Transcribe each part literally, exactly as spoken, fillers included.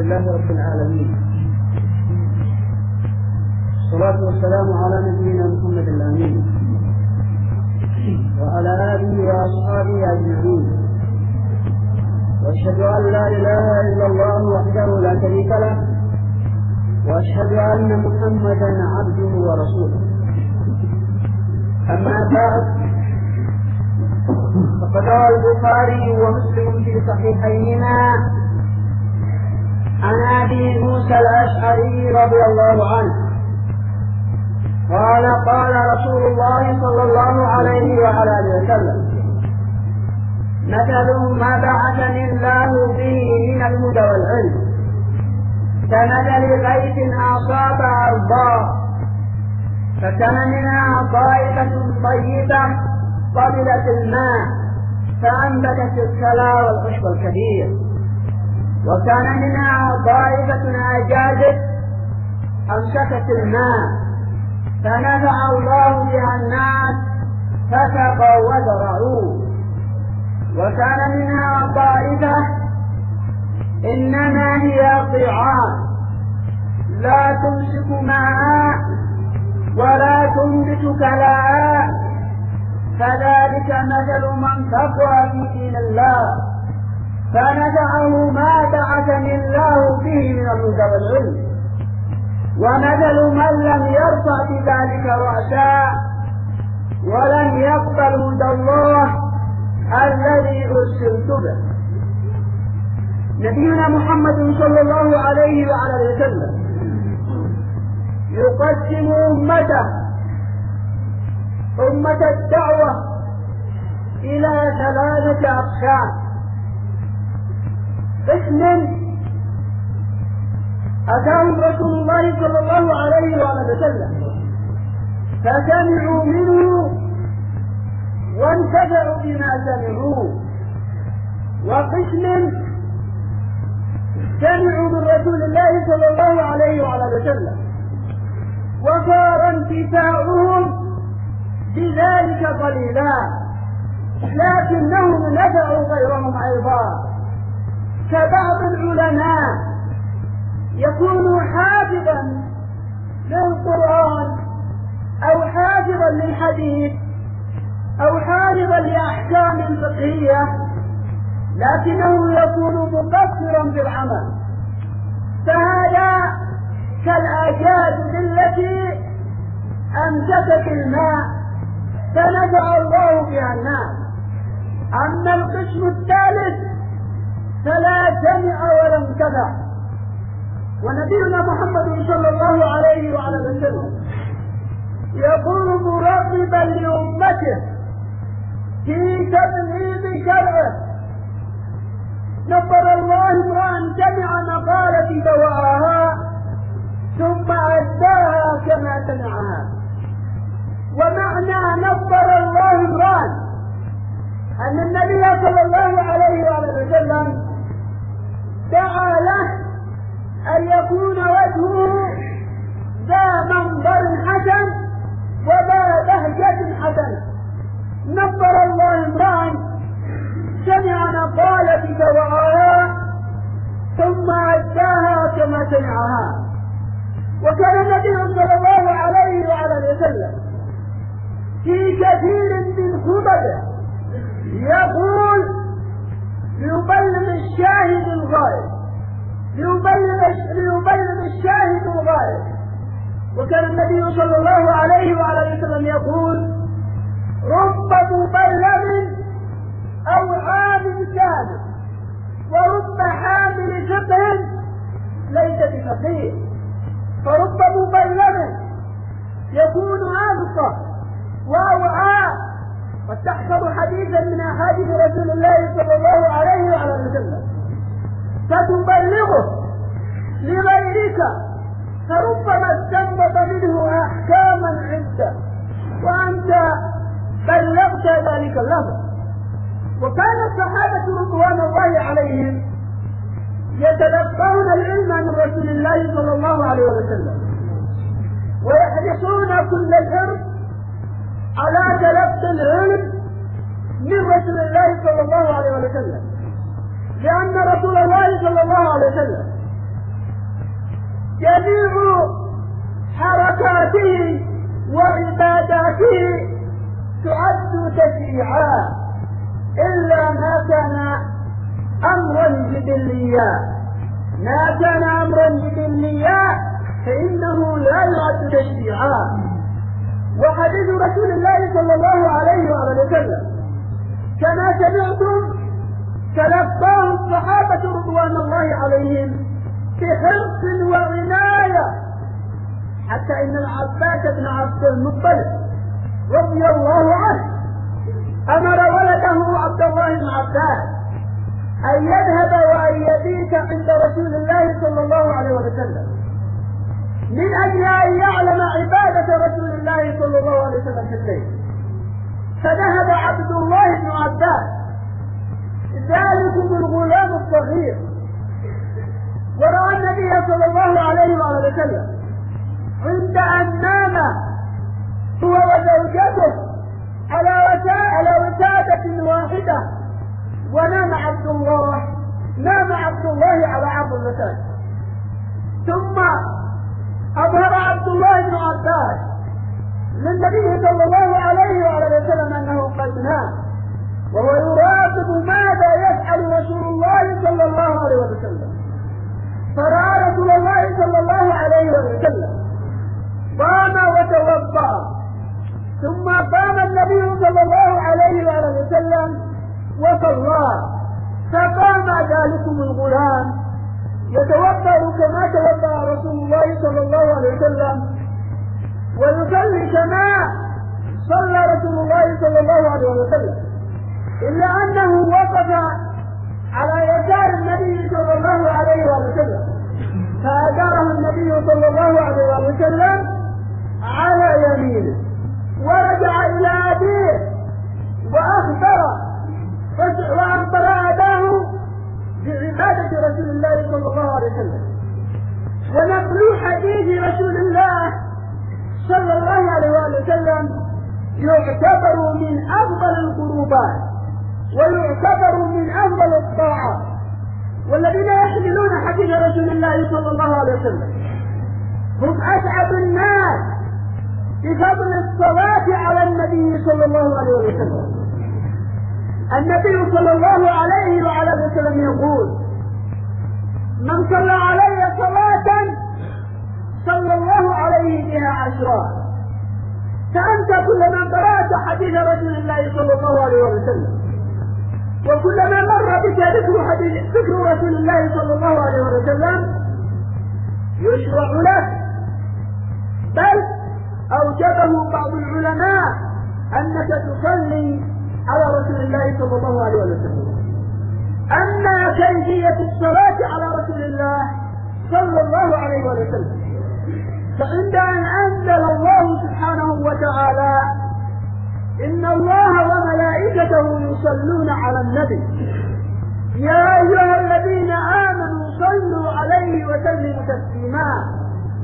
لله رب العالمين، الصلاة والسلام على نبينا محمد الأمين وعلى آله وأصحابه أجمعين، وأشهد أن لا إله إلا الله وحده لا شريك له، وأشهد أن محمدا عبده ورسوله. أما بعد، فقد روى البخاري ومسلم في صحيحيهما عن أبي موسى الأشعري رضي الله عنه قال قال رسول الله صلى الله عليه وعلى آله وسلم: مثل ما بعثني الله به من الهدى والعلم كمثل غيث أصاب أرضا فكان منها طائفة طيبة قبلت الماء فأنبتت الكلى والعشب الكبير، وكان منها طائفة أجادت أمسكت الماء فنفع الله بها الناس فسقوا وزرعوا، وكان منها طائفة إنما هي قيعان لا تمسك ماء ولا تنبت كلاء، فذلك مثل من كفر في دين الله فنفعه ما بعثني الله به من الهدى والعلم، ومثل من لم يرفع بذلك رأسا ولم يقبل هدى الله الذي أرسلت به. نبينا محمد صلى الله عليه وعلى وسلم يقسم أمته أمة الدعوة إلى ثلاثة أقسام: قسم أتاهم رسول الله صلى الله عليه وآله وسلم فسمعوا منه وانتفعوا بما سمعوا، وقسم سمعوا من رسول الله صلى الله عليه وآله وسلم وصار انتفاعهم بذلك قليلا لكنهم نفعوا غيرهم أيضا، كبعض العلماء يكون حافظا للقرآن أو حافظا للحديث أو حافظا لأحكام فقهية، لكنه يكون مقصرا في العمل، فهذا كالأجاد التي أمسكت الماء فنفع الله بها الناس. أما القسم الثالث فلا سمع ولا انتفع، ونبينا محمد صلى الله عليه وعلى وسلم يقول مرغبا لأمته في تبليغ شرعه: نبر الله امرأ سمع مقالتي فوعاها ثم أداها كما سمعها. ومعنى نبر الله امرأ أن النبي صلى الله عليه وآله وسلم دعا له أن يكون وجهه ذا منظر حسن وذا بهجة حسنة. نبر الله امرأ سمع مقالتك وعاها ثم أداها كما سمعها. وكان النبي صلى الله عليه وعلى وسلم في كثير من خطبه يقول ليبلغ الشاهد الغائب ليبلغ ليبلغ الشاهد الغائب. وكان النبي صلى الله عليه وعلى وسلم يقول: رب مبلغ أو عامل كامل ورب حامل فقه ليس بفقيه. فرب مبلغ يكون ألقى وأوعى، قد تحفظ حديثا من أحاديث رسول الله صلى الله عليه وعلى وسلم فتبلغه لغيرك، فربما استنبط منه أحكاما عدة وأنت بلغت ذلك اللفظ. وكان الصحابة رضوان الله عليهم يتلقون العلم من رسول الله صلى الله عليه وسلم ويحرصون كل الحرص على تلقي العلم من رسول الله صلى الله عليه وسلم، لأن رسول الله صلى الله عليه وسلم جميع حركاته وعباداته تعد تشريعا إلا ما كان أمرا جبليا. ما كان أمرا جبليا فإنه لا يعد تشريعا. وحديث رسول الله صلى الله عليه وسلم كما سمعتم تلقاه الصحابة رضوان الله عليهم بحرص وعناية، حتى إن العباس بن عبد المطلب رضي الله عنه أمر ولده عبد الله بن عباس أن يذهب وأن يبيت عند رسول الله صلى الله عليه وسلم من أجل أن يعلم عبادة رسول الله صلى الله عليه وسلم في الليل. فذهب عبد الله بن عباس ذلكم الغلام الصغير ورأى النبي صلى الله عليه وسلم عند أن نام هو وزوجته على وسادة واحدة، ونام عبد الله نام عبد الله على عرض الوسادة. ثم أظهر عبد الله بن عباس للنبي صلى الله عليه وسلم أنه قد نام، وهو يراقب ماذا يفعل رسول الله صلى الله عليه وسلم. فرأى رسول الله صلى الله عليه وسلم قام وتوضأ، ثم قام النبي صلى الله عليه وسلم وصلى، فقام ذلكم الغلام يتوضأ كما توضأ رسول الله صلى الله عليه وسلم ويصلي كما صلى رسول الله صلى الله عليه وسلم، إلا أنه وقف على يسار النبي صلى الله عليه وسلم فأداره النبي صلى الله عليه وسلم على يمينه ورجع إلى أبيه وأخبر وأخبر أباه بعبادة رسول الله صلى الله عليه وسلم. ونقل حديث رسول الله صلى الله عليه وسلم يعتبر من أفضل القربات ويعتبر من أفضل الطاعات، والذين يحملون حديث رسول الله صلى الله عليه وسلم هم أسعد الناس بفضل الصلاة على النبي صلى الله عليه وسلم. النبي صلى الله عليه وعلى وسلم يقول: من صلى علي صلاة صلى الله عليه بها عشرا. فأنت كلما قرأت حديث رسول الله صلى الله عليه وسلم وكلما مر بك ذكر حديث ذكر رسول الله صلى الله عليه وسلم يشرع لك، بل أوجبه بعض العلماء أنك تصلي على رسول الله صلى الله عليه وسلم. أما كيفية الصلاة على رسول الله صلى الله عليه وسلم فعند أن أنزل الله سبحانه وتعالى: إن الله وملائكته يصلون على النبي يا أيها الذين آمنوا صلوا عليه وسلموا تسليما،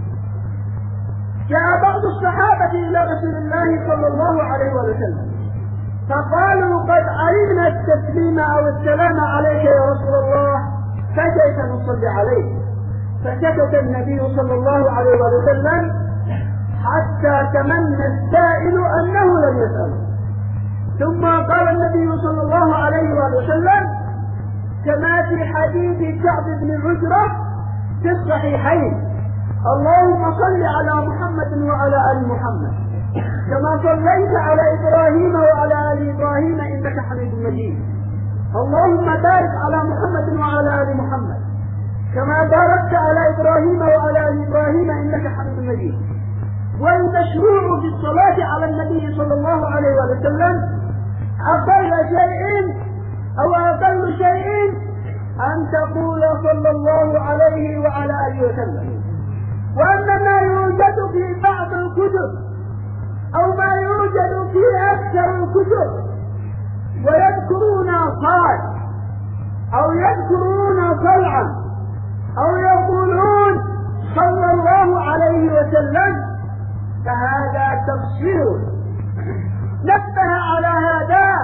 جاء بعض الصحابة إلى رسول الله صلى الله عليه وسلم فقالوا: قد علمنا التسليم أو السلام عليك يا رسول الله، فكيف نصلي عليك؟ فسكت النبي صلى الله عليه وسلم حتى تمنى السائل أنه لم يسأل. ثم قال النبي صلى الله عليه وسلم كما في حديث كعب بن عجرة في الصحيحين: اللهم صل على محمد وعلى آل محمد كما صليت على إبراهيم وعلى آل إبراهيم إنك حميد مجيد. اللهم بارك على محمد وعلى آل محمد كما باركت على إبراهيم وعلى آل إبراهيم إنك حميد مجيد. والمشروع في الصلاة على النبي صلى الله عليه وسلم أقل شيء أو أقل شيء أن تقول صلى الله عليه وعلى آله وسلم. وأما ما يوجد في بعض الكتب أو ما يوجد في أكثر الكتب ويذكرون صاد أو يذكرون صلعا أو يقولون صلى الله عليه وسلم فهذا تفسير. نبه على هذا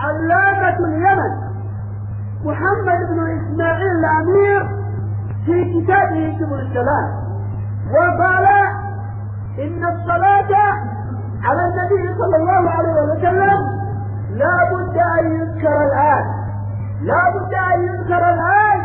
علامة اليمن محمد بن إسماعيل الأمير في في كتابه سبل السلام، وقال إن الصلاة على النبي صلى الله عليه وسلم لا بد أن يذكر الآن، لا بد أن يذكر الآن.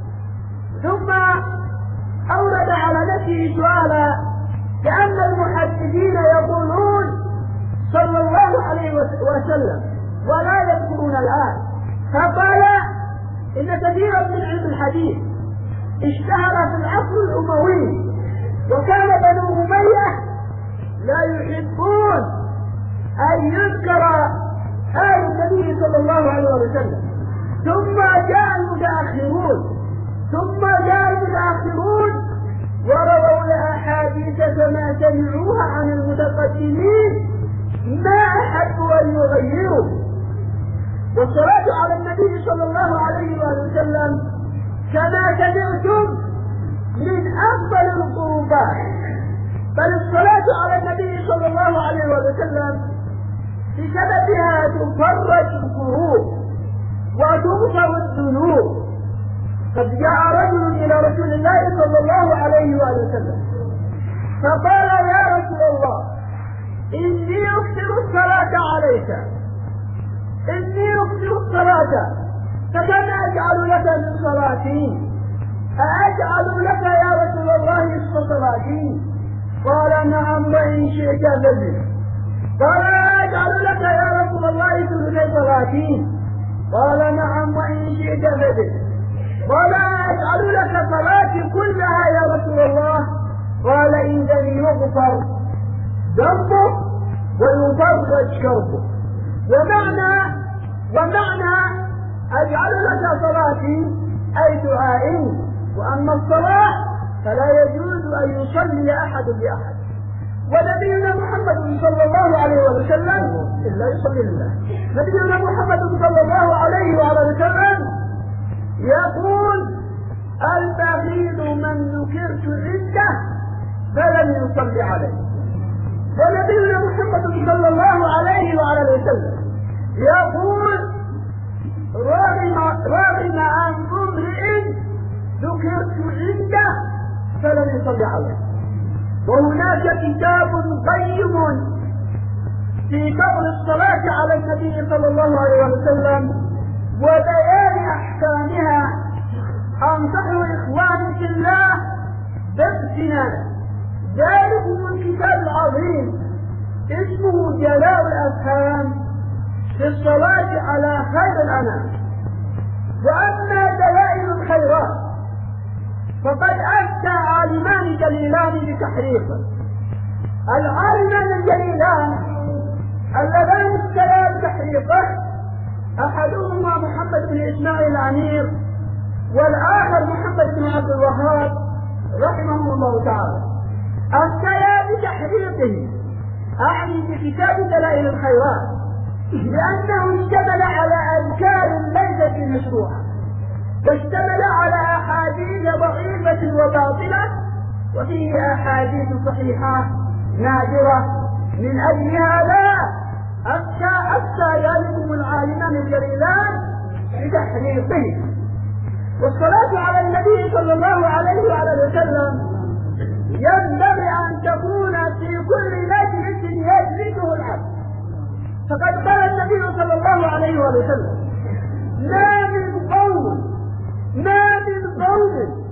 ثم أورد على نفسه سؤالا، لأن المحدثين يقولون صلى الله عليه وسلم ولا يذكرون الآن، فقال إن كثيرا من علم الحديث اشتهر في العصر الأموي، وكان بنو أمية لا يحبون أن يذكر آل النبي صلى الله عليه وسلم. ثم جاء المتأخرون ثم جاء المتأخرون ورووا الأحاديث كما سمعوها عن المتقدمين ما أحبوا أن يغيروا. والصلاة على النبي صلى الله عليه وسلم كما سمعتم من أفضل القربات، بل الصلاة على النبي صلى الله عليه وسلم بسببها تفرج الكروب وتغفر الذنوب. قد جاء رجل إلى رسول الله صلى الله عليه وسلم فقال: يا رسول الله، إني أكثر الصلاة عليك، إني أكثر الصلاة، فكم أجعل لك من صلاتي؟ أجعل لك يا رسول الله نصف صلاتي؟ قال: نعم، وإن شئت فزد. قال: أجعل لك يا رسول الله ثلثي صلاتي؟ قال: نعم، وإن شئت فزد. قال: أجعل لك صلاتي كلها يا رسول الله؟ قال: إذا يغفر ذنبك ويفرج كربك. ومعنى ومعنى أجعل لك صلاتي أي دعائي، وأما الصلاة فلا يجوز أن يصلي أحد بأحد. ونبينا محمد صلى الله عليه وسلم إلا يصلي لله. نبينا محمد صلى الله عليه وسلم يقول: البخيل من ذكرت عنده فلم يصلي عليه. ونبينا محمد صلى الله عليه وسلم يقول: رغم عن امرئ ذكرت عنده فلم يصلي عليه. وهناك كتاب قيم في فضل الصلاة على النبي صلى الله عليه وسلم وبيان أحكامها، أنصح إخواني في الله باغتنامه. ذلكم الكتاب العظيم اسمه جلاء الأفهام في الصلاة على خير الأنام. وأما دلائل الخيرات فقد أفتى عالمان جليلان بتحريقه. العالمان الجليلان اللذان افتيا بتحريقه أحدهما محمد بن إسماعيل الأمير، والآخر محمد بن عبد الوهاب رحمهم الله تعالى. افتيا بتحريقه أعني بكتاب دلائل الخيرات، لأنه اشتمل على أذكار ليست مشروعة، واشتمل على أحاديث ضعيفة وباطلة، وفيه أحاديث صحيحة نادرة. من أجل هذا أفتى أفتى ذلكم العالمان الجليلان بتحريقه. والصلاة على النبي صلى الله عليه وسلم ينبغي أن تكون في كل مجلس يجلسه العبد. فقد قال النبي صلى الله عليه وسلم: ما من قوم ما من قوم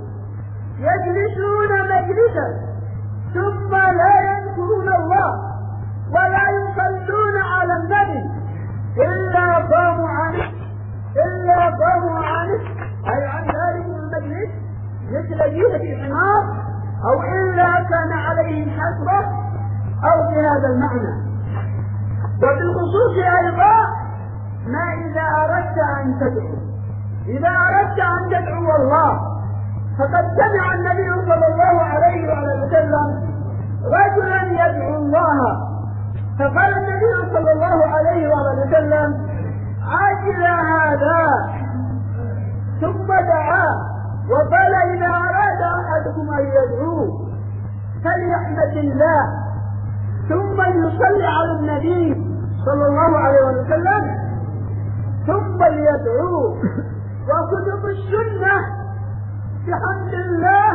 يجلسون مجلسا ثم لا يذكرون الله ولا يصلون على النبي إلا قاموا عنه إلا قاموا عنه أي عن ذلك المجلس مثل جيلة حمار، أو إلا كان عليهم حسرة، أو في هذا المعنى. وبالخصوص أيضا ما إذا أردت أن تدعو إذا أردت أن تدعو الله، فقد سمع النبي صلى الله عليه وسلم رجلا يدعو الله، فقال النبي صلى الله عليه وسلم: عجل هذا، ثم دعا وقال: إذا أراد أحدكم أن يدعو فليحمد الله ثم يصلي على النبي صلى الله عليه وسلم ثم ليدعو. وكتب السنة بحمد الله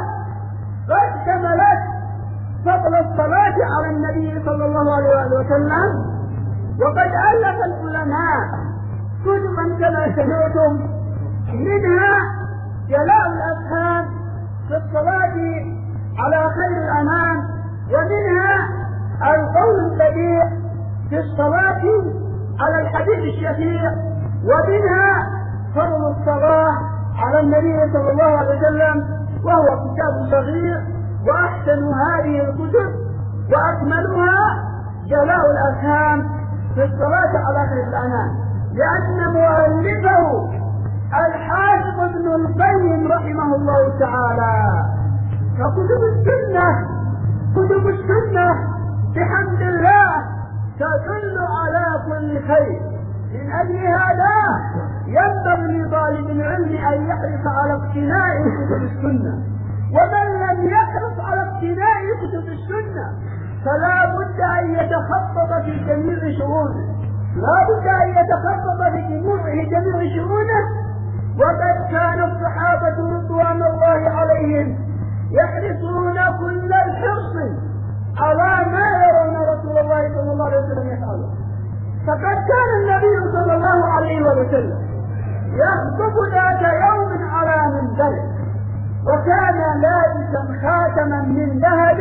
على النبي صلى الله عليه وسلم. وقد ألف العلماء كتبا كما سمعتم، منها جلاء الأفهام في الصلاة على خير الأنام، ومنها القول البديع في الصلاة على الحديث الشفيع، ومنها فرض الصلاة على النبي صلى الله عليه وسلم، وهو كتاب صغير. وأحسن هذه الكتب وأكملها جلاء الأفهام في الصلاة على خير الأنام، لأن مؤلفه الحافظ ابن القيم رحمه الله تعالى. فكتب السنة كتب السنة بحمد الله تدل على كل خير. من أجل هذا ينبغي لطالب العلم أن يحرص على اقتناء كتب السنة، ومن لم يحرص على اقتناء كتب السنة فلا بد أن يتخطط في جميع شؤونه، لا بد أن يتخطط في جميع شؤونه. وقد كان الصحابة رضوان الله عليهم يحرصون كل الحرص على ما يرون رسول الله صلى الله عليه وسلم يفعله. فقد كان النبي صلى الله عليه وسلم يخطب ذات يوم على منبره، وكان لابسا خاتما من ذهب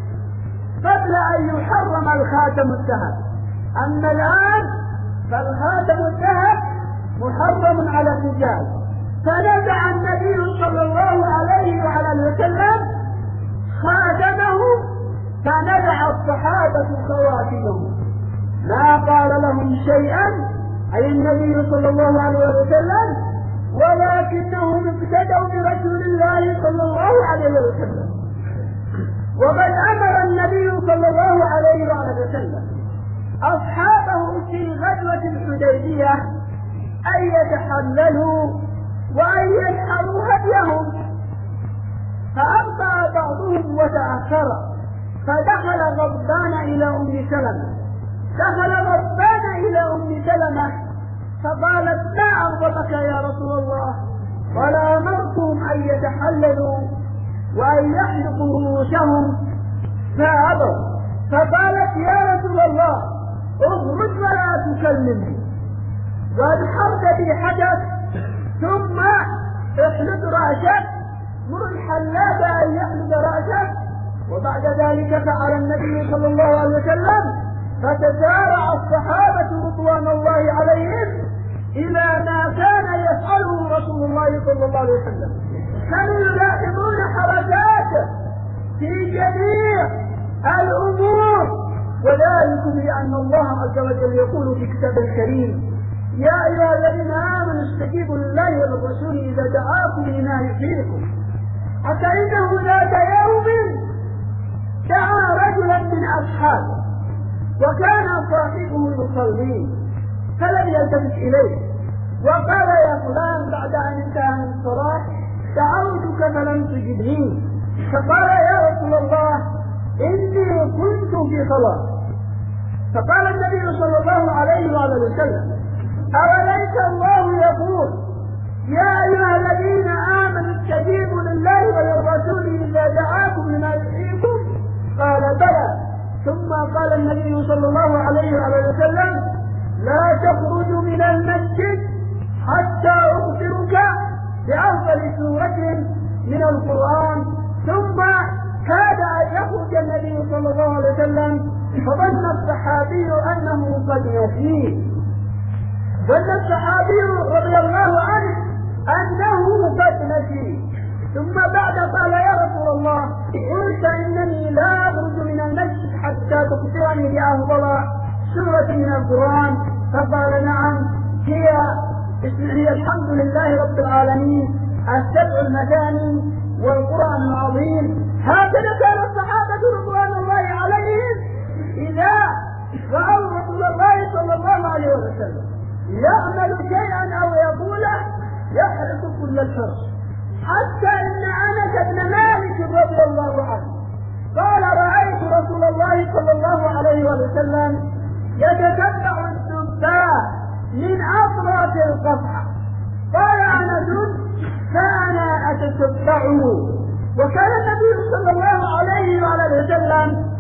قبل أن يحرم الخاتم الذهب. أما الآن فالخاتم الذهب محرم على الرجال، فنزع النبي صلى الله عليه وعلى وسلم خاتمه، فنزع الصحابة خواتمهم، ما قال لهم شيئا أي النبي صلى الله عليه وسلم، ولكنهم ابتدوا برسول الله صلى الله عليه وسلم. وقد أمر النبي صلى الله عليه وسلم أصحابه في غزوة الحديبية أن يتحللوا وأن يجعلوا هديهم، فأبطأ بعضهم وتأخر، فدخل غضبان إلى أم سلمة دخل غضبان إلى أم سلمة فقالت: ما أغضبك يا رسول الله؟ قال: أمرتهم أن يتحللوا وأن يحلقوا رؤوسهم فأبوا. فقالت: يا رسول الله اخرج ولا تكلمني، وانحرت بي حدث، ثم احلق رأسك، مر الحلاق أن يحلق رأسك. وبعد ذلك فعل النبي صلى الله عليه وسلم، فتسارع الصحابة رضوان الله عليهم إلى ما كان يفعله رسول الله صلى الله عليه وسلم. كانوا يلاحظون حركاته في جميع الأمور، وذلك لأن الله عز وجل يقول في كتابه الكريم: يا أيها الذين آمنوا استجيبوا لله وللرسول إذا دعاكم لما يحييكم. حتى إنه ذات يوم دعا رجلا من أصحابه، وكان صاحبه يصلي، فلم يلتفت إليه، وقال: يا فلان بعد أن انتهى من الصلاة دعوتك فلم تجبني. فقال: يا رسول الله إني كنت في صلاة. فقال النبي صلى الله عليه وسلم: أوليس الله يقول: يا أيها الذين آمنوا استجيبوا لله وللرسول إذا دعاكم لما يحييكم؟ قال: بلى. ثم قال النبي صلى الله عليه وسلم: لا تخرج من المسجد حتى أخبرك بأفضل سورة من القرآن. ثم كاد أن يخرج النبي صلى الله عليه وسلم، فظن الصحابي أنه قد يفيه، ظن الصحابي رضي الله عنه أنه قد نسي. ثم بعد قال: يا رسول الله قلت إنني لا أخرج من المسجد حتى تخبرني بأفضل سورة من القرآن. فقال: نعم، هي هي الحمد لله رب العالمين، السبع المثاني والقرآن العظيم. هكذا كان الصحابة رضوان الله عليهم إذا رأوا رسول الله صلى الله عليه وسلم يعمل شيئا أو يقوله يحرص كل الحرص. حتى إن أنس بن مالك رضي الله عنه قال: رأيت رسول الله صلى الله عليه وسلم يتتبع الدباء من أطراف القصعة. قال أنس: فأنا أتتبعه. وكان النبي صلى الله عليه وسلم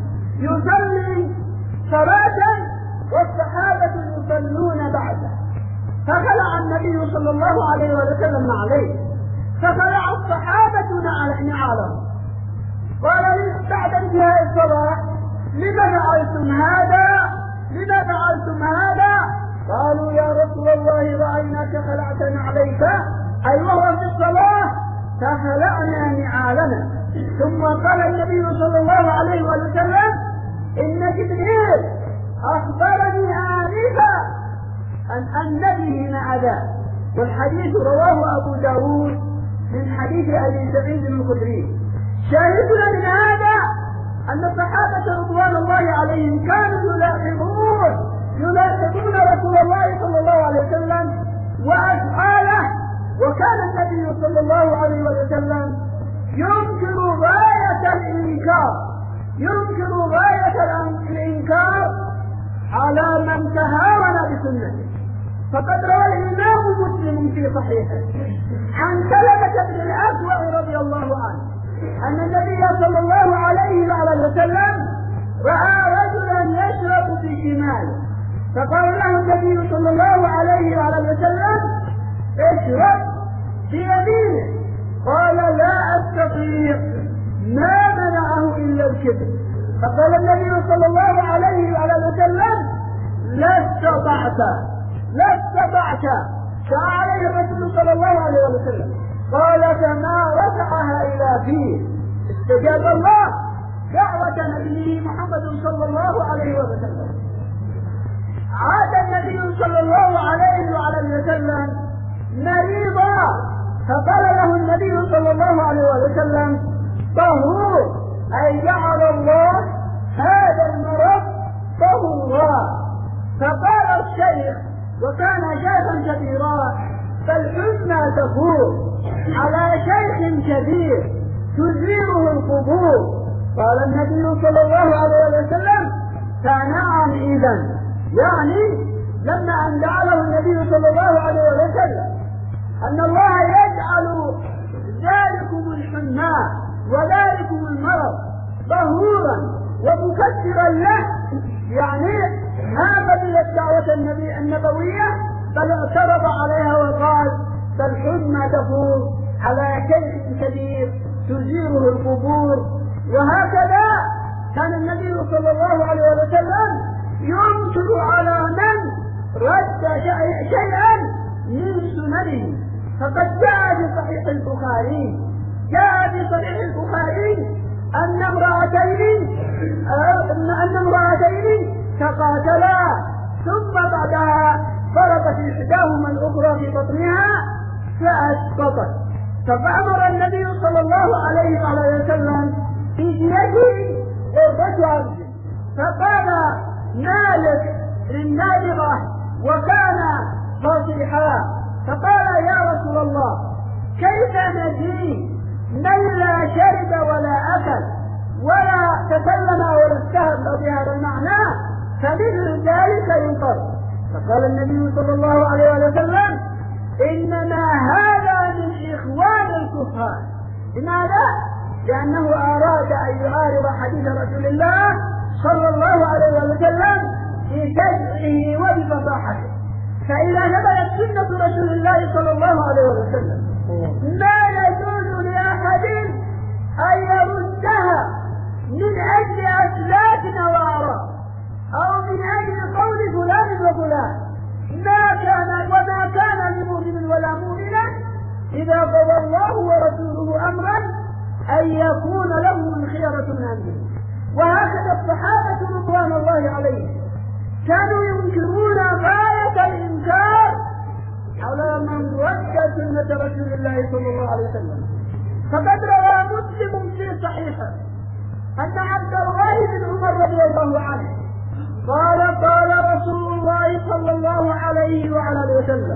يصلي صلاة والصحابة يصلون بعده، فخلع النبي صلى الله عليه وسلم عليه، فخلع الصحابة نعالهم، قال لي بعد انتهاء الصلاة لما فعلتم هذا؟ لما فعلتم هذا؟ قالوا يا رسول الله رأيناك خلعت نعليك، أي وهو في الصلاة فخلعنا نعالنا. ثم قال النبي صلى الله عليه وسلم إن جبريل أخبرني آنفا أن أن به مع ذا، والحديث رواه أبو داود من حديث أبي سعيد الخدري. شاهدنا من هذا أن الصحابة رضوان الله عليهم كانوا يلاحظون يلاحظون رسول الله صلى الله عليه وسلم وأفعاله، وكان النبي صلى الله عليه وسلم ينكر غاية الإنكار ينكر غاية الإنكار على من تهاون بسنته. فقد روى الإمام مسلم في صحيحه عن سلمة بن الأكوع رضي الله عنه أن النبي صلى الله عليه وعلى وسلم رأى رجلا يشرب في شماله، فقال له النبي صلى الله عليه وعلى وسلم اشرب في يمينه، قال لا أستطيع، ما منعه إلا الكبر. فقال النبي صلى الله عليه وعلى وسلم لا استطعت لا استطعت فعليه الرسول صلى الله عليه وسلم قال فما رفعها إلى فيه. استجاب الله دعوة نبيه محمد صلى الله عليه وسلم. عاد النبي صلى الله عليه وعلى وسلم مريضا، فقال له النبي صلى الله عليه وسلم طهور، أي جعل الله هذا المرض طهورا. فقال الشيخ وكان شيخا كبيرا فالحزن تفور على شيخ كبير تزيره القبور. قال النبي صلى الله عليه وسلم فنعم إذن، يعني لما أن جعله النبي صلى الله عليه وسلم أن الله يجعل ذلكم الحمى وذلكم المرض طهورا ومكسرا له، يعني ما قبل الدعوة النبي النبوية بل اعترض عليها وقال فالحزن تفور على شيخ كبير تزيره القبور. وهكذا كان النبي صلى الله عليه وسلم ينكر على من رد شيئا من سننه. فقد جاء في صحيح البخاري جاء في صحيح البخاري أن امرأتين أن امرأتين تقاتلا ثم بعدها فرقت إحداهما الأخرى في بطنها فأسقطت، فأمر النبي صلى الله عليه وسلم في ديته قربة عبد. فقال مالك للنابغة وكان فصيحا، فقال يا رسول الله كيف ندري من لا شرب ولا أكل ولا تكلم ولا استهل بهذا المعنى فمثل ذلك ينقر. فقال النبي صلى الله عليه وسلم إنما هذا من إخوان الكفار. لماذا؟ لأنه أراد أن يعارض حديث رسول الله صلى الله عليه وسلم في كشفه وبفصاحته. فإذا ثبتت سنة رسول الله صلى الله عليه وسلم ما يجوز لأحد أن يردها من أجل أسلاك وآراء أو من أجل قول فلان وفلان. ما كان وما كان لمؤمن ولا مؤمنة إذا قضى الله ورسوله أمرا أن يكون لهم الخيرة من أمره. وهكذا الصحابة رضوان الله عليهم كانوا ينكرون غاية الإنكار على من رد سنة رسول الله صلى الله عليه وسلم. فقد روى مسلم في صحيحه أن عبد الله بن عمر رضي الله عنه قال قال رسول الله صلى الله عليه وعلى وسلم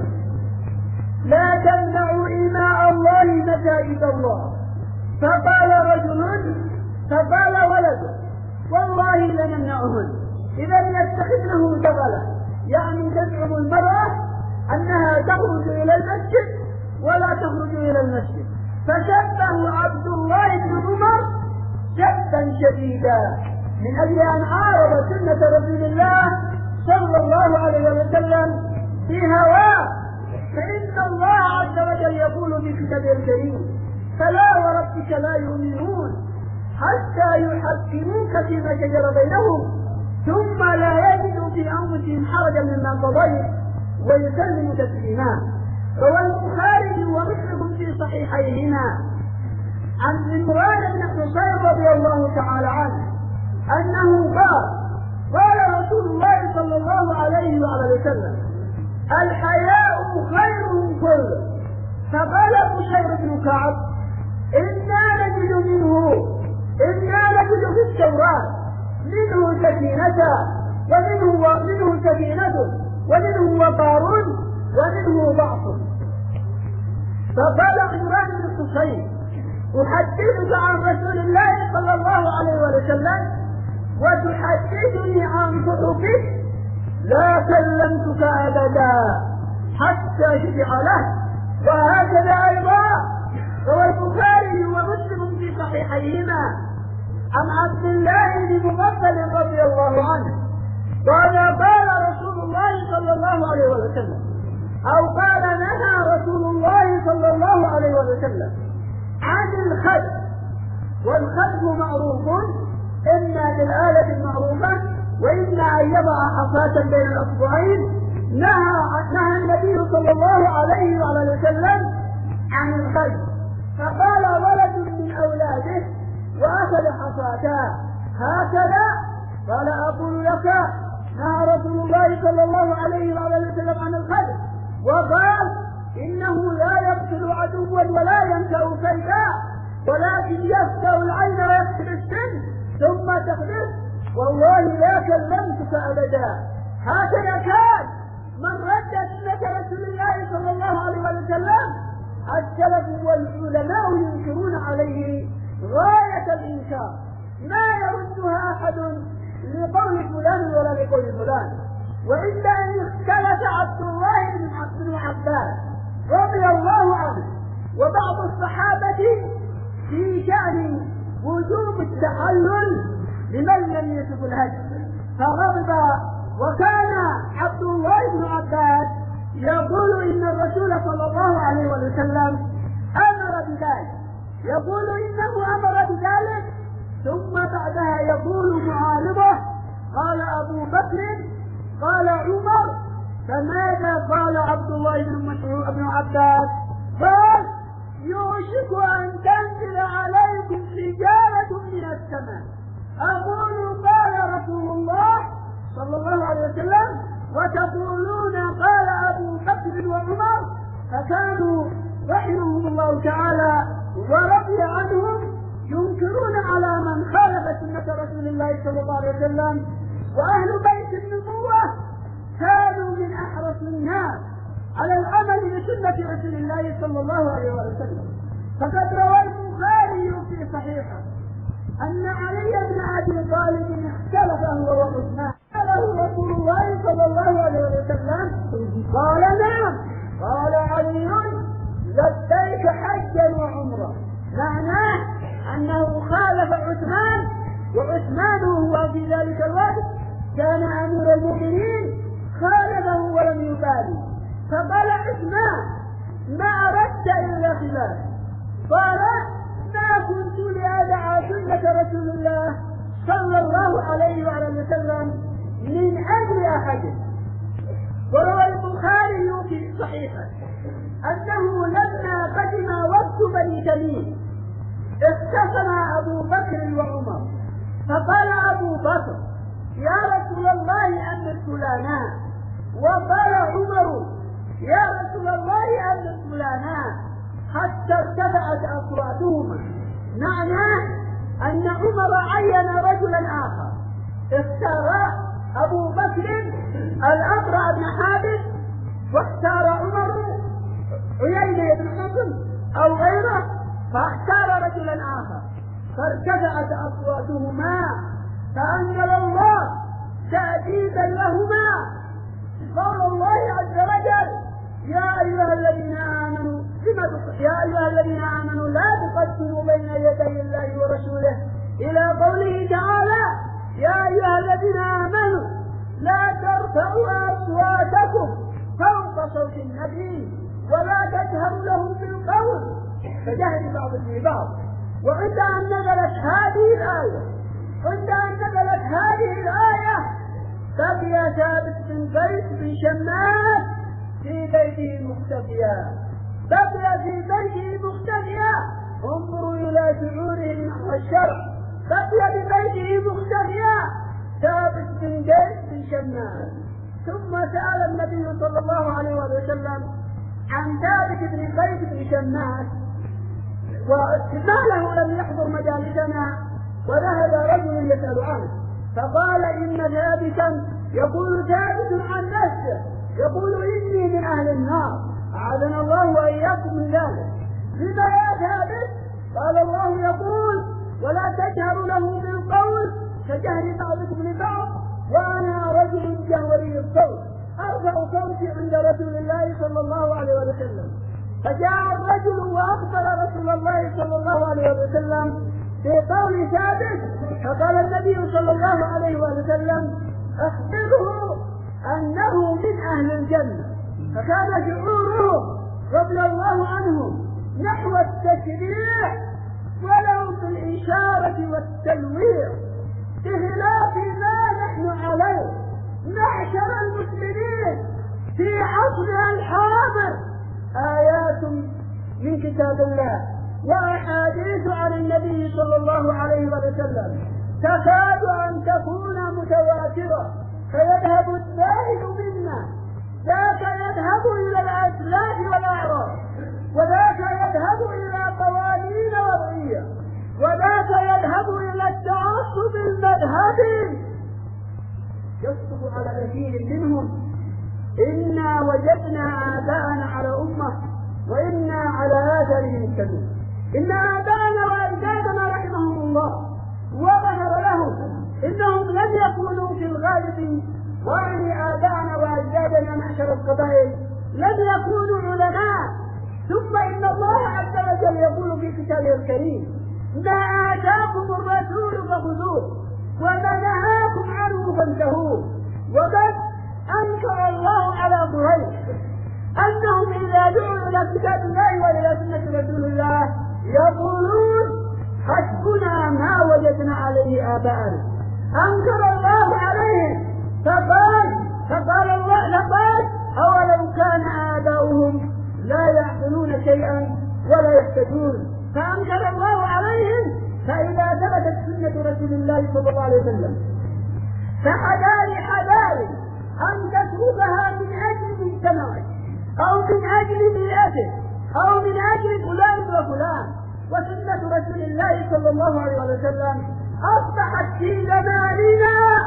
لا تمنعوا إماء الله مساجد الله. فقال رجل فقال ولده والله لنمنعهن إذا يتخذنه شغلة، يعني تزعم المرأة أنها تخرج إلى المسجد ولا تخرج إلى المسجد. فشبه عبد الله بن عمر شبا شديدا من أجل أن عارض سنة رسول الله صلى الله عليه وسلم في هواه، فإن الله عز وجل يقول في كتابه الكريم: فلا وربك لا يؤمنون حتى يحكموك فيما شجر بينهم ثم لا يجدوا في أنفسهم حرجا مما قضيت ويسلموا تسليما. روى البخاري ومسلم في صحيحيهما عن عمران بن حصين رضي الله تعالى عنه أنه قال: قال رسول الله صلى الله عليه وعلى وسلم: الحياء خير كله. فقال بشير بن كعب: إنا نجد منه إنا نجد في التوراة منه سكينة ومنه ومنه سكينة ومنه وقار ومنه ضعف. فقال عمران بن حصين: أحدثك عن رسول الله صلى الله عليه وسلم وتحدثني عن كتبك؟ لا كلمتك أبدا حتى شفع له. وهكذا أيضا روى البخاري ومسلم في صحيحيهما عن عبد الله بن مغفل رضي الله عنه قال: قال رسول الله صلى الله عليه وسلم، أو قال: نهى رسول الله صلى الله عليه وسلم عن الخد. والخد معروف إما بالآلة المعروفة وإما أن يضع حصاة بين الأصبعين. نهى نهى النبي صلى الله عليه وسلم عن الخد. فقال ولد من أولاده وأخذ حصاته هكذا، قال: أقول لك نهى رسول الله صلى الله عليه وسلم عن الخد، وقال: إنه لا يقتل عدوا ولا ينكأ كيدا، ولكن يفتح العين ويكسر السن ثم تخلص، والله لا كلمتك أبدا. هكذا كان من رد سنة رسول الله صلى الله عليه وسلم. السلف والعلماء ينكرون عليه غاية الإنكار، ما يردها أحد لقول فلان ولا لقول فلان. وإلا أن اختلف عبد الله بن عباس رضي الله عنه وبعض الصحابة في شأن وجوب التحلل لمن لم يشف الهدي فغضب. وكان عبد الله بن عباس يقول إن الرسول صلى الله عليه وسلم أمر بذلك، يقول إنه أمر بذلك، ثم بعدها يقول معارضه: قال أبو بكر، قال عمر. فماذا قال عبد الله بن عباس؟ قال: يوشك أن تنزل عليكم حجارة من السماء. أقول قال رسول الله صلى الله عليه وسلم وتقولون قال أبو بكر وعمر. فكانوا رحمهم الله تعالى ورضي عنهم ينكرون على من خالف سنة رسول الله صلى الله عليه وسلم. وأهل بيت النبوة كانوا من أحرص الناس على العمل بسنة رسول الله صلى الله عليه وسلم. فقد روى البخاري في صحيحه أن علي بن أبي طالب اختلف هو وعثمان، قاله رسول الله صلى الله عليه وسلم قال: نعم. قال علي: لبيك حجا وعمرة. معناه أنه خالف عثمان، وعثمان هو في ذلك الوقت كان أمير المؤمنين، خالفه ولم يبالي. فقال عثمان: ما أردت إلا خلاف. قال: ما كنت لأدع سنة رسول الله صلى الله عليه وسلم من أجل أحد. وروى البخاري في صحيحه أنه لما قدم وقت بني تميم اختصم أبو بكر وعمر، فقال أبو بكر: يا رسول الله أمر فلانا، وقال عمر: يا رسول الله أمر فلانا، حتى ارتفعت أصواتهما. معناه أن عمر عين رجلا آخر، اختار أبو بكر الأقرع بن حابس، واختار عمر عيينة بن حصن أو غيره، فاختار رجلا آخر، فارتفعت أصواتهما، فأنزل الله تأديبا لهما قول الله عز وجل: يا أيها الذين آمنوا يا أيها الذين آمنوا لا تقدموا بين يدي الله ورسوله، إلى قوله تعالى: يا أيها الذين آمنوا لا ترفعوا أصواتكم فوق صوت النبي ولا تجهروا له بالقول كجهر بعضكم لبعض. وعند أن نزلت هذه الآية عند أن نزلت هذه الآية بقي ثابت بن قيس بن شماس في بيته مختفيا بقي في بيته مختفيا. انظروا إلى شعوره نحو الشرع. بقي في بيته مختفيا ثابت بن قيس بن شماس. ثم سأل النبي صلى الله عليه وسلم عن ثابت بن قيس بن شماس وما له لم يحضر مجالسنا، وذهب رجل يسأل عنه فقال إن ثابتا يقول ثابت عن نفسه يقول إني من أهل النار أعاذنا الله وإياكم من ذلك. لما يا ثابت؟ قال الله يقول ولا تجهروا له بالقول كجهر بعضكم لبعض وأنا رجل جهوري الصوت أرفع صوتي عند رسول الله صلى الله عليه وسلم. فجاء الرجل وأخبر رسول الله صلى الله عليه وسلم في قول ثابت فقال النبي صلى الله عليه وسلم أخبره أنه من أهل الجنة. فكان شعوره رضي الله عنهم نحو التشريع ولو بالإشارة والتلويع بخلاف ما نحن عليه معشر المسلمين في عصرنا الحاضر. آيات من كتاب الله وأحاديث عن النبي صلى الله عليه وسلم تكاد أن تكون متواترة فيذهب الزاهد منا ذاك يذهب إلى الأسلاف والأعراض وذاك يذهب إلى قوانين وضعية وذاك يذهب إلى التعصب المذهبي. يصدق على كثير منهم إنا وجدنا آباءنا على أمة وإنا على آثارهم مهتدون. إن آباءنا وأجدادنا رحمهم الله وظهر لهم إنهم لم يكونوا في الغالب وعني آباءنا وأجدادنا معشر القبائل لم يكونوا علماء. ثم إن الله عز وجل يقول في كتابه الكريم ما آتاكم الرسول فخذوه وما نهاكم عنه فانتهوه. وقد أنكر الله على قريش أنهم إذا دعوا إلى كتاب الله وإلى سنة رسول الله يقولون حسبنا ما وجدنا عليه آباءنا. أنكر الله عليهم فقال فقال الله لقد أولو كان آباؤهم لا يعقلون شيئا ولا يهتدون. فأنكر الله عليهم. فإذا ثبتت سنة رسول الله صلى الله عليه وسلم فحذاري حذاري أن تتركها من أجل مجتمعك أو من أجل بيئته أو من أجل فلان وفلان. وسنة رسول الله صلى الله عليه وسلم أصبحت في زماننا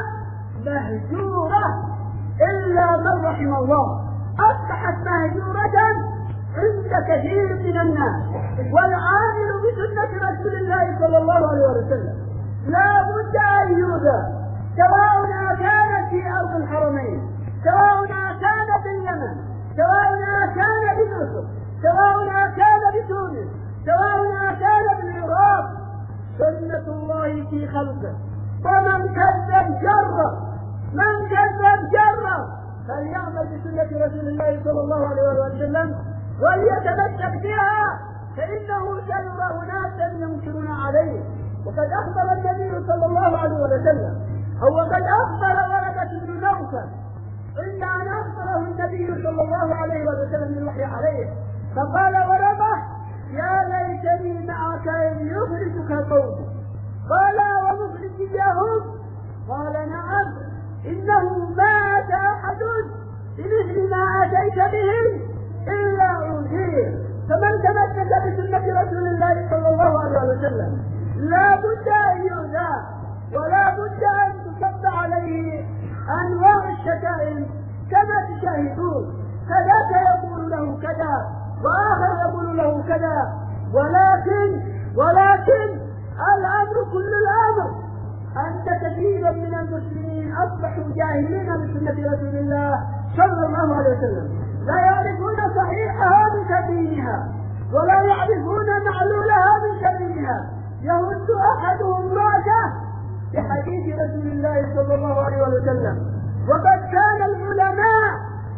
مهجورة إلا من رحم الله. أصبحت مهجورة عند كثير من الناس. والعامل بسنة رسول الله صلى الله عليه وسلم لا بد أن يوجد سواء كان في أرض الحرمين سواء كان باليمن سواء كان بمصر سواء كان بتونس سواء كان بالعراق. سنة الله في خلقه. ومن كذب جرب من كذب جرب فليعمل بسنة رسول الله صلى الله عليه وسلم وليتمسك بها فإنه سيرى أناسا ينكرون عليه. وقد أخبر النبي صلى الله عليه وسلم أو قد أخبر ورقة بن نوفل عند أن أخبره النبي صلى الله عليه وسلم بالوحي عليه فقال ورقة يا ليتني معك إن يخرجك قومك. قال ومخرجيهم؟ قال نعم إنه ما أتى أحد بمثل ما أتيت به إلا أوذيه. فمن تمسك بسنة رسول الله صلى الله عليه وسلم لا بد أن يؤذى ولا بد أن تصب عليه أنواع الشتائم كما تشاهدون. فذاك يقول له كذا وآخر يقول له كذا. ولكن ولكن الأمر كل الأمر أن كثيرا من المسلمين أصبحوا جاهلين بسنة رسول الله صلى الله عليه وسلم لا يعرفون صحيحها من سبيلها ولا يعرفون معلولها من سبيلها. يهد أحدهم رأسه بحديث رسول الله صلى الله عليه وسلم. وقد كان العلماء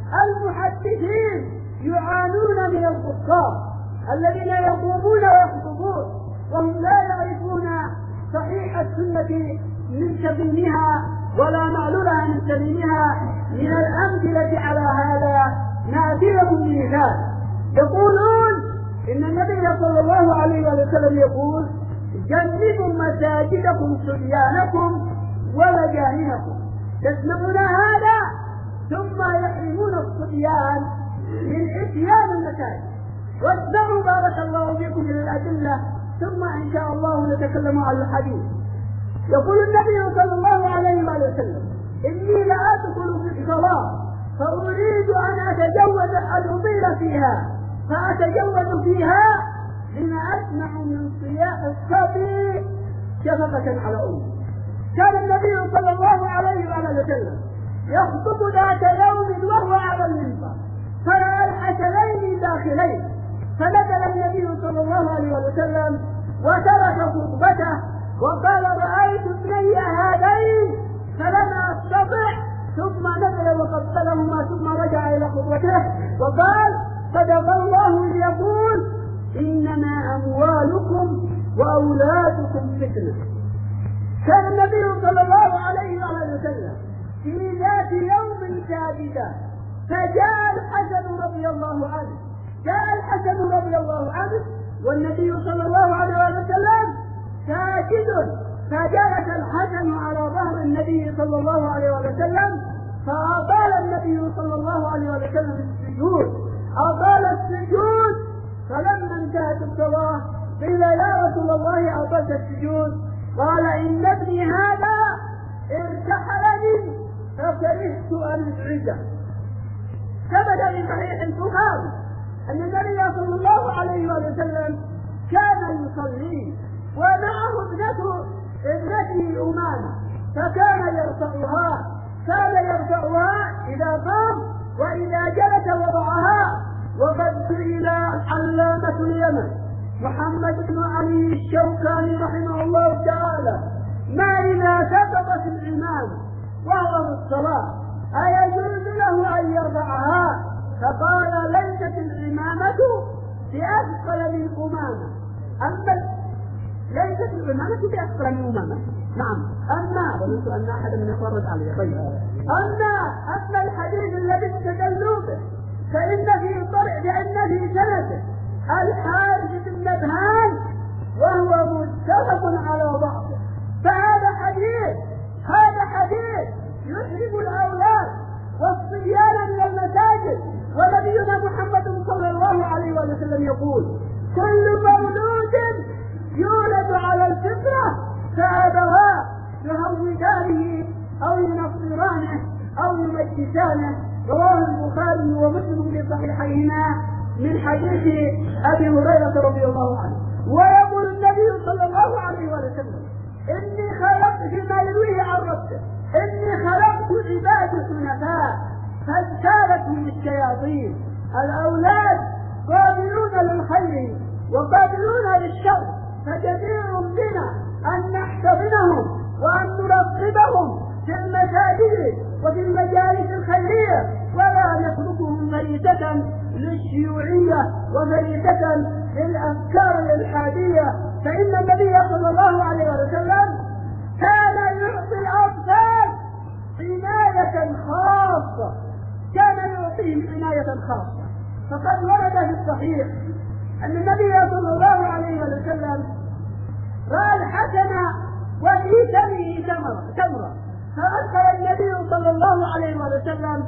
المحدثين يعانون من الكفار الذين يقومون ويخطبون وهم لا يعرفون صحيح السنة من سبيلها ولا معلولها من سبيلها. من الأمثلة على هذا نأتيكم بمثال. يقولون إن النبي صلى الله عليه وسلم يقول: جنبوا مساجدكم صبيانكم ومجاننكم. تسمعون هذا؟ ثم يحرمون الصبيان من اتيان المساجد. واسمعوا بارك الله فيكم من الأدلة، ثم إن شاء الله نتكلم عن الحديث. يقول النبي صلى الله عليه وسلم: إني لأدخل في الصلاة فأريد أن أتجوز أن أطيل فيها، فأتجوز فيها لما أسمع من صياح الصبي شفقة على أمي. كان النبي صلى الله عليه وسلم يخطب ذات يوم وهو على المنبر، فرأى الحسنين داخلين، فنزل النبي صلى الله عليه وسلم وترك خطبته وقال: رأيت ابني هذين فلم أستطع، ثم نزل وقبلهما ثم رجع إلى خطبته وقال: صدق الله إذ يقول: إنما أموالكم وأولادكم فتنة. كان النبي صلى الله عليه وسلم في ذات يوم ساجدا، فجاء الحسن رضي الله عنه جاء الحسن رضي الله عنه والنبي صلى الله عليه وسلم ساجد، فجلس الحسن على ظهر النبي صلى الله عليه وسلم، فأطال النبي صلى الله عليه وسلم السجود، أطال السجود. فلما انتهت الصلاة قيل: يا رسول الله أطلت السجود؟ قال: إن ابني هذا ارتحلني فكرهت أن أزعجه. ثبت في صحيح البخاري أن النبي صلى الله عليه وسلم كان يصلي ومعه ابنته ابنته أمامة، فكان يرفعها كان يرفعها إذا قام، وإذا جلس وضعها. وقد سئل علامة اليمن محمد بن علي الشوكاني رحمه الله تعالى: ما إذا سقطت الإمام وهو في الصلاة أيجوز له أن يرفعها؟ فقال: ليست الإمامة بأثقل من أمامة، أما ليست الإمامة بأثقل من أمامة. نعم، أما ظننت أن أحد من يفرد عليه. طيب، أما أما الحديث الذي استدلوا به فإن في طرق لأن في سنته الحارث بن نبهان وهو متفق على ضعفه، فهذا حديث هذا حديث يحرم الأولاد والصبيان من المساجد. ونبينا محمد صلى الله عليه وسلم يقول: كل مولود يولد على الفطرة فأبواه يهودانه أو ينصرانه أو يمجسانه. رواه البخاري ومسلم في صحيحيهما من حديث أبي هريرة رضي الله عنه. ويقول النبي صلى الله عليه وسلم: إني خلقت فيما يرويه عن ربه إني خلقت عباد حنفاء فاجتالتهم الشياطين. الأولاد قابلون للخير وقابلون للشر، فجدير بنا أن نحتضنهم وأن نرغبهم في المساجد وفي المجالس الخيرية، ولا نتركهم فريسة للشيوعية وفريسة للأفكار الإلحادية. فإن النبي صلى الله عليه وسلم كان يعطي الأطفال عناية خاصة كان يعطيهم عناية خاصة. فقد ورد في الصحيح أن النبي صلى الله عليه وسلم رأى الحسن وفي فمه تمرة، فأدخل النبي صلى الله عليه وسلم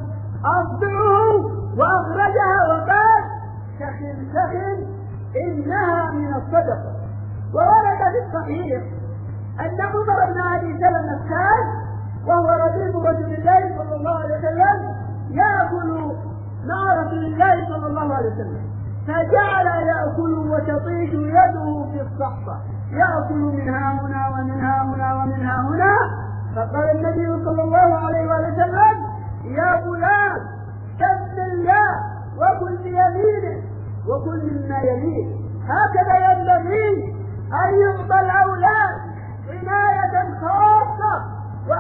أصبعه وأخرجها وقال: سخن سخن إنها من الصدقة. وورد في الصحيح أن عمر بن أبي سلمة كان وهو رفيق رسول الله صلى الله عليه وسلم يأكل مع رسول الله صلى الله عليه وسلم، فجعل يأكل وتطيش يده في الصحفة، يأكل منها هنا ومنها هنا ومنها هنا. فقال النبي صلى الله عليه وسلم: يا غلام سم الله وكل بيمينه وكل مما يليه. هكذا ينبغي أن يعطى الأولاد عناية خاصة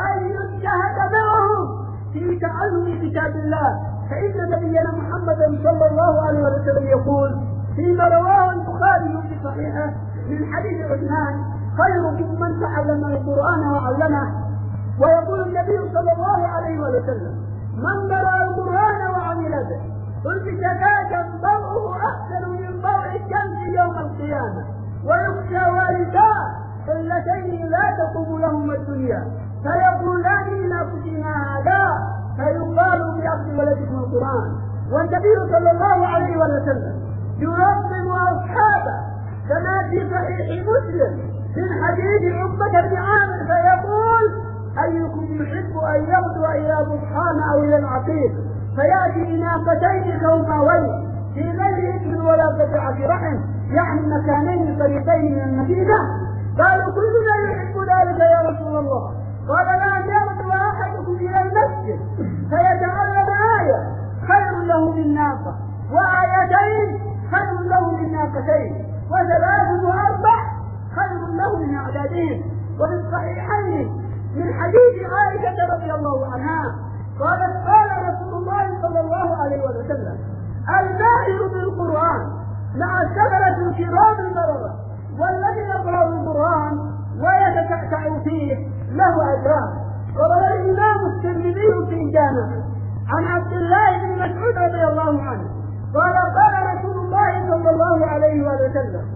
بتعلم كتاب الله، فإن نبينا محمدا صلى الله عليه وسلم يقول فيما رواه البخاري في صحيحه من حديث عثمان: خيركم من تعلم القرآن وعلمه. ويقول النبي صلى الله عليه وسلم: من قرأ القرآن وعمل به قلت زكاة ضوءه أحسن من ضوء الشمس يوم القيامة. ويخشى والداه اللتين لا تقوم لهما الدنيا فيقولان لأنفسهما هذا، فيقال بأخذ ولدكم القرآن. والنبي صلى الله عليه وسلم ينظم أصحابه كما في صحيح مسلم من حديث عقبة بن عامر فيقول: أيكم يحب أن يغدو إلى بطحان أو إلى العقيق فيأتي بناقتين كوماوين في غير إثم ولا قطيعة رحم، يعني مكانين طريقين من المدينة. قالوا: كلنا يحب ذلك يا رسول الله. قال: لا يغدو أحدكم إلى المسجد فيتعلم آية خير له من ناقة، وآيتين خير له من ناقتين، وثلاث وأربع خير له من أعدادهم. وفي الصحيحين من حديث عائشة رضي الله عنها قالت: قال رسول الله صلى الله عليه وسلم: الماهر بالقرآن مع السفرة الكرام البررة، والذي يقرأ القرآن ويتتعتع فيه له أجران. وروى الإمام الترمذي في جامعه عن عبد الله بن مسعود رضي الله عنه قال: قال رسول الله صلى الله عليه وسلم: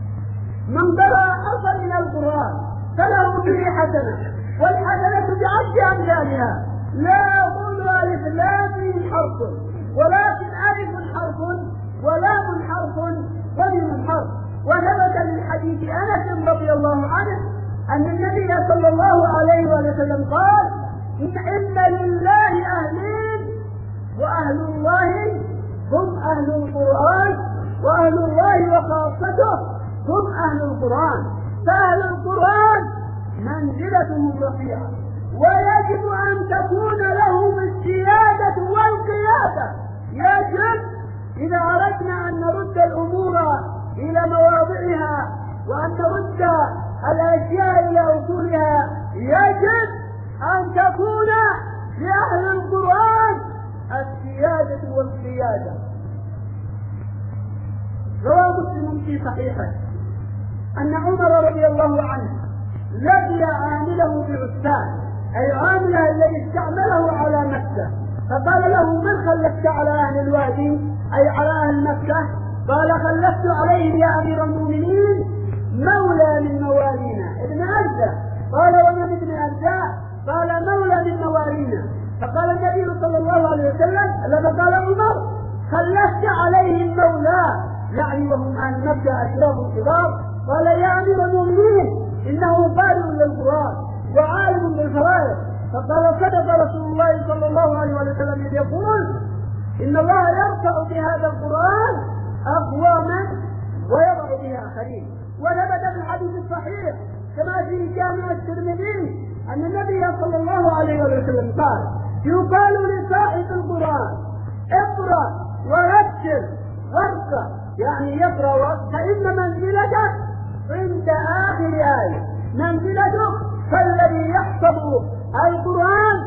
من قرأ حرفا من القرآن فله به حسنة، والحسنة بعشر أمثالها، لا أقول ألف لام حرف، ولكن ألف حرف ولام حرف وميم حرف. وثبت من حديث أنس رضي الله عنه أن النبي صلى الله عليه وسلم قال: إن لله أهلين، وأهل الله هم أهل القرآن، وأهل الله وخاصته هم أهل القرآن. فأهل القرآن منزلتهم رفيعة، ويجب أن تكون لهم السيادة والقيادة. يجب إذا أردنا أن نرد الأمور إلى مواضعها وأن نرد الأشياء إلى أصولها، يجب أن تكون لأهل القرآن السيادة والقيادة. روى مسلم في صحيحه أن عمر رضي الله عنه لقي عامله بعسان، أي عامله الذي استعمله على مكة، فقال له: من خلفت على أهل الوادي أي على أهل مكة؟ قال: خلفت عليهم يا أمير المؤمنين مولى من موالينا ابن أجزاء. قال: ومن ابن أجزاء؟ قال: مولى من موالينا. فقال النبي صلى الله عليه وسلم لما قال عمر: خلفت عليهم مولى، يعني وهم أهل مكة أشراف الكبار. قال: يا أمير المؤمنين إنه قارئ للقرآن وعالم بالفرائض. فقال: صدق رسول الله صلى الله عليه وسلم يقول: إن الله يرفع بهذا القرآن أقواما ويضع به آخرين. وثبت في الحديث الصحيح كما في جامع الترمذي أن النبي صلى الله عليه وسلم قال: يقال لصاحب القرآن: اقرأ ورتل وارقى، يعني يقرأ، فإن منزلتك عند آخر آية. منزلته فالذي يحفظ القرآن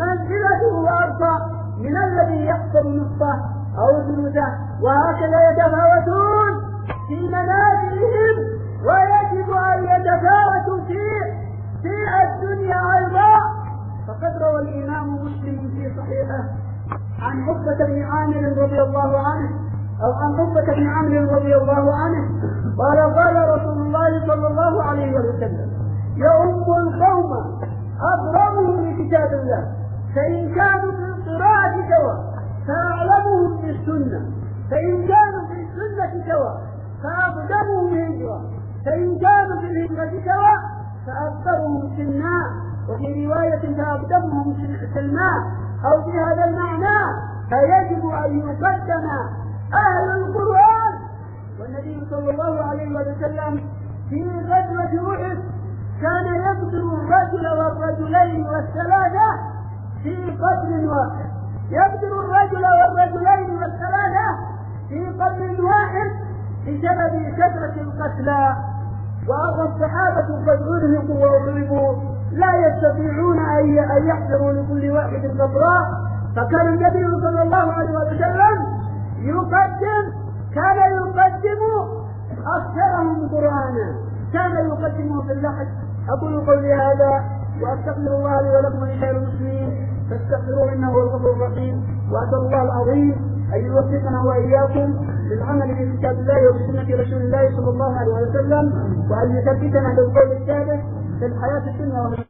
منزلته أرفع من الذي يحفظ نصفه أو ثلثه، وهكذا يتفاوتون في منازلهم، ويجب أن يتفاوتوا فيه في الدنيا أيضا. فقد روى الإمام مسلم في صحيحه عن عقبة بن عامر رضي الله عنه أو عن عقبة بن عامر رضي الله عنه قال: قال رسول الله صلى الله عليه وسلم: يؤم القوم أقربهم لكتاب الله، فإن كانوا في القراءة سواء فأعلمهم بالسنة، فإن كانوا في السنة سواء فأقدمهم هجرة، فإن كانوا في الهجرة سواء فأكثرهم سنا، وفي رواية فأقدمهم سلما، أو في هذا المعنى فيجب أن يقدم أهل القرآن. والنبي صلى الله عليه وسلم في غزوة أحد كان يقتل الرجل والرجلين والثلاثة في قتل واحد، يقتل الرجل والرجلين والثلاثة في قتل واحد بسبب كثرة القتلى. والصحابة قد أرهقوا وأضربوا لا يستطيعون أن يحضروا لكل واحد قبراء، فكان النبي صلى الله عليه وسلم يقدم كان يقدم أكثرهم قرآنا، كان يقدمه في اللحد. أقول قولي هذا وأستغفر الله لي ولكم ولسائر المسلمين فاستغفروه إنه هو الغفور الرحيم. وأسأل الله العظيم أن يوفقنا وإياكم للعمل بكتاب الله وبسنة رسول الله صلى الله عليه وسلم، وأن يثبتنا بالقول الثابت في الحياة الدنيا